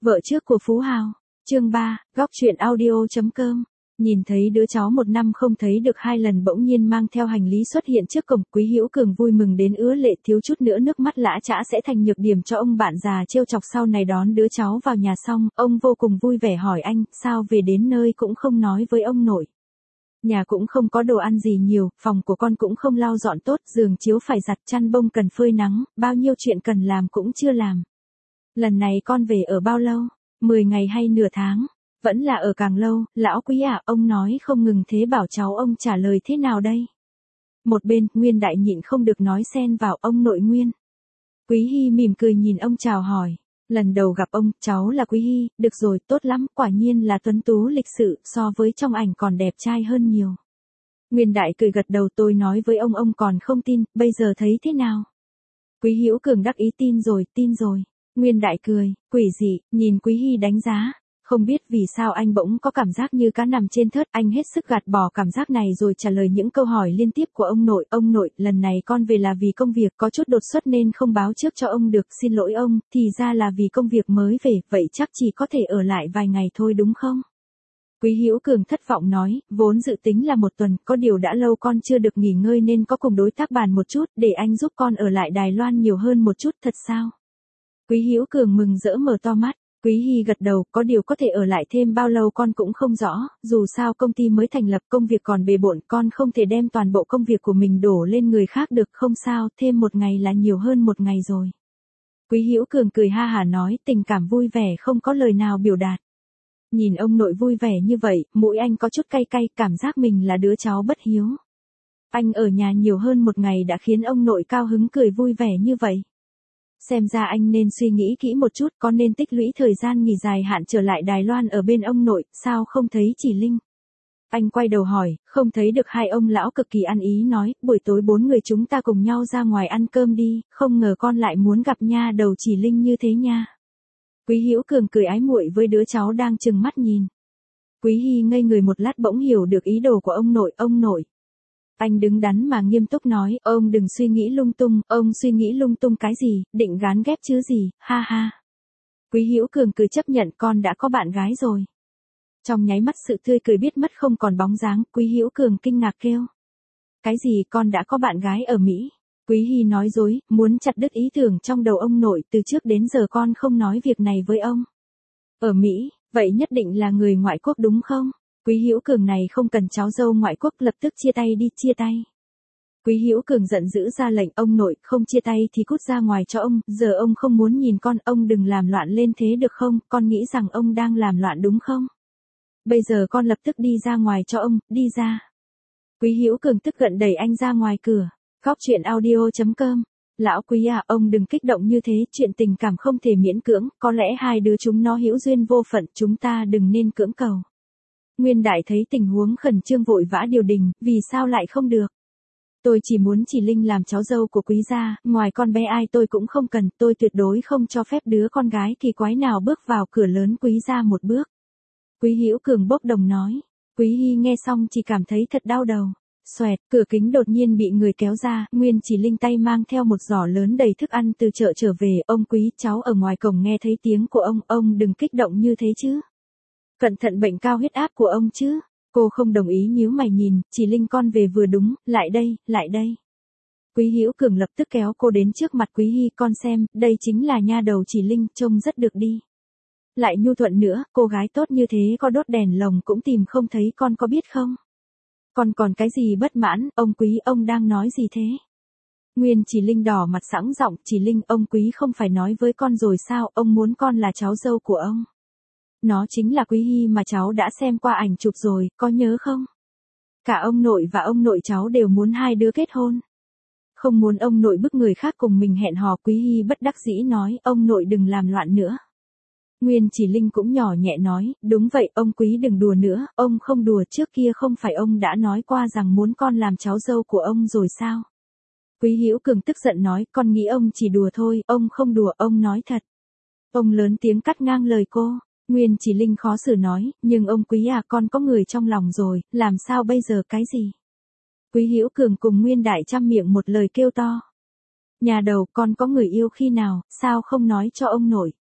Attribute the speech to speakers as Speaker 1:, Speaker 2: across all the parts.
Speaker 1: Vợ trước của Phú Hào. Chương 3, góc truyện audio.com. Nhìn thấy đứa cháu 1 năm không thấy được 2 lần bỗng nhiên mang theo hành lý xuất hiện trước cổng, Quý Hữu Cường vui mừng đến ứa lệ, thiếu chút nữa nước mắt lã chã sẽ thành nhược điểm cho ông bạn già trêu chọc sau này. Đón đứa cháu vào nhà xong, ông vô cùng vui vẻ hỏi anh, sao về đến nơi cũng không nói với ông nội. Nhà cũng không có đồ ăn gì nhiều, phòng của con cũng không lau dọn tốt, giường chiếu phải giặt, chăn bông cần phơi nắng, bao nhiêu chuyện cần làm cũng chưa làm. Lần này con về ở bao lâu? 10 ngày hay nửa tháng? Vẫn là ở càng lâu, lão Quý à, ông nói không ngừng thế bảo cháu ông trả lời thế nào đây? Một bên, Nguyên Đại nhịn không được nói xen vào, ông nội Nguyên. Quý Hy mỉm cười nhìn ông chào hỏi. Lần đầu gặp ông, cháu là Quý Hy, được rồi, tốt lắm, quả nhiên là tuấn tú lịch sự, so với trong ảnh còn đẹp trai hơn nhiều. Nguyên Đại cười gật đầu, tôi nói với ông còn không tin, bây giờ thấy thế nào? Quý Hữu Cường đắc ý, tin rồi. Nguyên Đại cười, quỷ dị, nhìn Quý Hy đánh giá. Không biết vì sao anh bỗng có cảm giác như cá nằm trên thớt, anh hết sức gạt bỏ cảm giác này rồi trả lời những câu hỏi liên tiếp của ông nội. Ông nội, lần này con về là vì công việc, có chút đột xuất nên không báo trước cho ông được, xin lỗi ông, thì ra là vì công việc mới về, vậy chắc chỉ có thể ở lại vài ngày thôi đúng không? Quý Hữu Cường thất vọng nói, vốn dự tính là 1 tuần, có điều đã lâu con chưa được nghỉ ngơi nên có cùng đối tác bàn một chút, để anh giúp con ở lại Đài Loan nhiều hơn một chút, thật sao? Quý Hữu Cường mừng rỡ mở to mắt. Quý Hy gật đầu, có điều có thể ở lại thêm bao lâu con cũng không rõ, dù sao công ty mới thành lập, công việc còn bề bộn, con không thể đem toàn bộ công việc của mình đổ lên người khác được, không sao, thêm 1 ngày là nhiều hơn 1 ngày rồi. Quý Hữu Cường cười ha hả nói, tình cảm vui vẻ không có lời nào biểu đạt. Nhìn ông nội vui vẻ như vậy, mũi anh có chút cay cay, cảm giác mình là đứa cháu bất hiếu. Anh ở nhà nhiều hơn 1 ngày đã khiến ông nội cao hứng cười vui vẻ như vậy. Xem ra anh nên suy nghĩ kỹ một chút, có nên tích lũy thời gian nghỉ dài hạn trở lại Đài Loan ở bên ông nội, sao không thấy Chỉ Linh? Anh quay đầu hỏi, không thấy được hai ông lão cực kỳ ăn ý nói, buổi tối 4 người chúng ta cùng nhau ra ngoài ăn cơm đi, không ngờ con lại muốn gặp nha đầu Chỉ Linh như thế nha. Quý Hữu Cường cười ái muội với đứa cháu đang trừng mắt nhìn. Quý Hy ngây người một lát bỗng hiểu được ý đồ của ông nội. Anh đứng đắn mà nghiêm túc nói, ông đừng suy nghĩ lung tung, ông suy nghĩ lung tung cái gì, định gán ghép chứ gì, ha ha. Quý Hữu Cường cười chấp nhận, con đã có bạn gái rồi. Trong nháy mắt sự tươi cười biết mất không còn bóng dáng, Quý Hữu Cường kinh ngạc kêu. Cái gì, con đã có bạn gái ở Mỹ? Quý Hy nói dối, muốn chặt đứt ý tưởng trong đầu ông nội, từ trước đến giờ con không nói việc này với ông. Ở Mỹ, vậy nhất định là người ngoại quốc đúng không? Quý Hữu Cường này không cần cháu dâu ngoại quốc, lập tức chia tay đi, chia tay. Quý Hữu Cường giận dữ ra lệnh, ông nội, không chia tay thì cút ra ngoài cho ông, giờ ông không muốn nhìn con, ông đừng làm loạn lên thế được không, con nghĩ rằng ông đang làm loạn đúng không? Bây giờ con lập tức đi ra ngoài cho ông, đi ra. Quý Hữu Cường tức giận đẩy anh ra ngoài cửa. Góc truyện audio.com. Lão Quý à, ông đừng kích động như thế, chuyện tình cảm không thể miễn cưỡng, có lẽ hai đứa chúng nó hữu duyên vô phận, chúng ta đừng nên cưỡng cầu. Nguyên Đại thấy tình huống khẩn trương vội vã điều đình, vì sao lại không được? Tôi chỉ muốn Chỉ Linh làm cháu dâu của Quý gia, ngoài con bé ai tôi cũng không cần, tôi tuyệt đối không cho phép đứa con gái kỳ quái nào bước vào cửa lớn Quý gia một bước. Quý Hữu Cường bốc đồng nói. Quý Hy nghe xong chỉ cảm thấy thật đau đầu. Xoẹt, cửa kính đột nhiên bị người kéo ra, Nguyên Chỉ Linh tay mang theo một giỏ lớn đầy thức ăn từ chợ trở về, ông Quý, cháu ở ngoài cổng nghe thấy tiếng của ông đừng kích động như thế chứ. Cẩn thận bệnh cao huyết áp của ông chứ. Cô không đồng ý nhíu mày nhìn, Chỉ Linh con về vừa đúng, lại đây. Quý Hữu Cường lập tức kéo cô đến trước mặt Quý Hy, con xem, đây chính là nha đầu Chỉ Linh, trông rất được đi. Lại nhu thuận nữa, cô gái tốt như thế có đốt đèn lồng cũng tìm không thấy, con có biết không? Con còn cái gì bất mãn, ông Quý, ông đang nói gì thế? Nguyên Chỉ Linh đỏ mặt sẵn giọng, Chỉ Linh, ông Quý không phải nói với con rồi sao, ông muốn con là cháu dâu của ông. Nó chính là Quý Hy mà cháu đã xem qua ảnh chụp rồi, có nhớ không? Cả ông nội và ông nội cháu đều muốn hai đứa kết hôn. Không muốn ông nội bức người khác cùng mình hẹn hò, Quý Hy bất đắc dĩ nói, ông nội đừng làm loạn nữa. Nguyên Chỉ Linh cũng nhỏ nhẹ nói, đúng vậy, ông Quý đừng đùa nữa, ông không đùa, trước kia không phải ông đã nói qua rằng muốn con làm cháu dâu của ông rồi sao? Quý Hữu Cường tức giận nói, con nghĩ ông chỉ đùa thôi, ông không đùa, ông nói thật. Ông lớn tiếng cắt ngang lời cô. Nguyên Chỉ Linh khó xử nói, nhưng ông Quý à, con có người trong lòng rồi, làm sao bây giờ cái gì? Quý Hữu Cường cùng Nguyên Đại trăm miệng một lời kêu to. Nhà đầu, con có người yêu khi nào, sao không nói cho ông nội?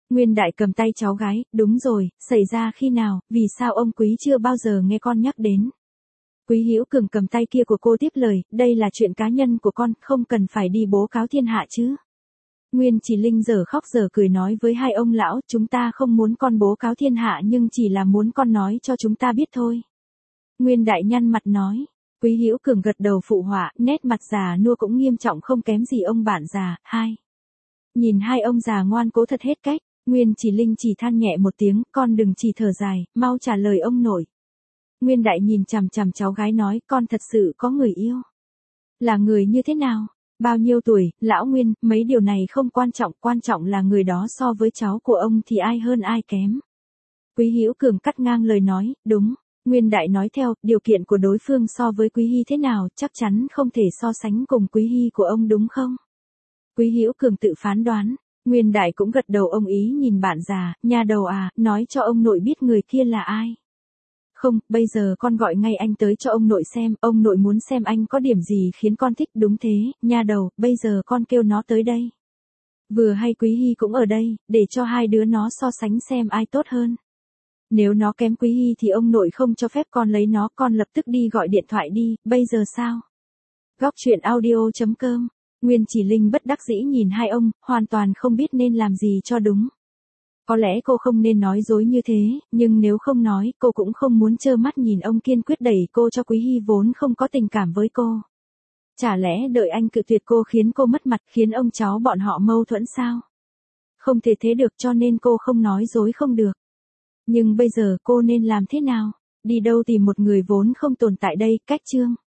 Speaker 1: Nguyên Đại cầm tay cháu gái, đúng rồi, xảy ra khi nào, vì sao ông Quý chưa bao giờ nghe con nhắc đến. Quý Hữu Cường cầm tay kia của cô tiếp lời, đây là chuyện cá nhân của con, không cần phải đi bố cáo thiên hạ chứ. Nguyên Chỉ Linh giờ khóc giờ cười nói với hai ông lão, chúng ta không muốn con bố cáo thiên hạ nhưng chỉ là muốn con nói cho chúng ta biết thôi. Nguyên Đại nhăn mặt nói. Quý Hữu Cường gật đầu phụ họa, nét mặt già nua cũng nghiêm trọng không kém gì ông bạn già. Nhìn hai ông già ngoan cố thật hết cách, Nguyên Chỉ Linh chỉ than nhẹ một tiếng, con đừng chỉ thở dài, mau trả lời ông nội. Nguyên Đại nhìn chằm chằm cháu gái nói, con thật sự có người yêu. Là người như thế nào? Bao nhiêu tuổi, lão Nguyên, mấy điều này không quan trọng là người đó so với cháu của ông thì ai hơn ai kém. Quý Hữu Cường cắt ngang lời nói, đúng. Nguyên Đại nói theo, điều kiện của đối phương so với Quý Hy thế nào, chắc chắn không thể so sánh cùng Quý Hy của ông đúng không? Quý Hữu Cường tự phán đoán. Nguyên Đại cũng gật đầu ông ý nhìn bạn già, nhà đầu à, nói cho ông nội biết người kia là ai. Không, bây giờ con gọi ngay anh tới cho ông nội xem, ông nội muốn xem anh có điểm gì khiến con thích, đúng thế, nha đầu, bây giờ con kêu nó tới đây. Vừa hay Quý Hy cũng ở đây, để cho hai đứa nó so sánh xem ai tốt hơn. Nếu nó kém Quý Hy thì ông nội không cho phép con lấy nó, con lập tức đi gọi điện thoại đi, bây giờ sao? Góc truyện audio.com. Nguyên Chỉ Linh bất đắc dĩ nhìn hai ông, hoàn toàn không biết nên làm gì cho đúng. Có lẽ cô không nên nói dối như thế, nhưng nếu không nói, cô cũng không muốn trơ mắt nhìn ông kiên quyết đẩy cô cho Quý Hy vốn không có tình cảm với cô. Chả lẽ đợi anh cự tuyệt cô khiến cô mất mặt, khiến ông cháu bọn họ mâu thuẫn sao? Không thể thế được, cho nên cô không nói dối không được. Nhưng bây giờ cô nên làm thế nào? Đi đâu tìm một người vốn không tồn tại đây, cách chương.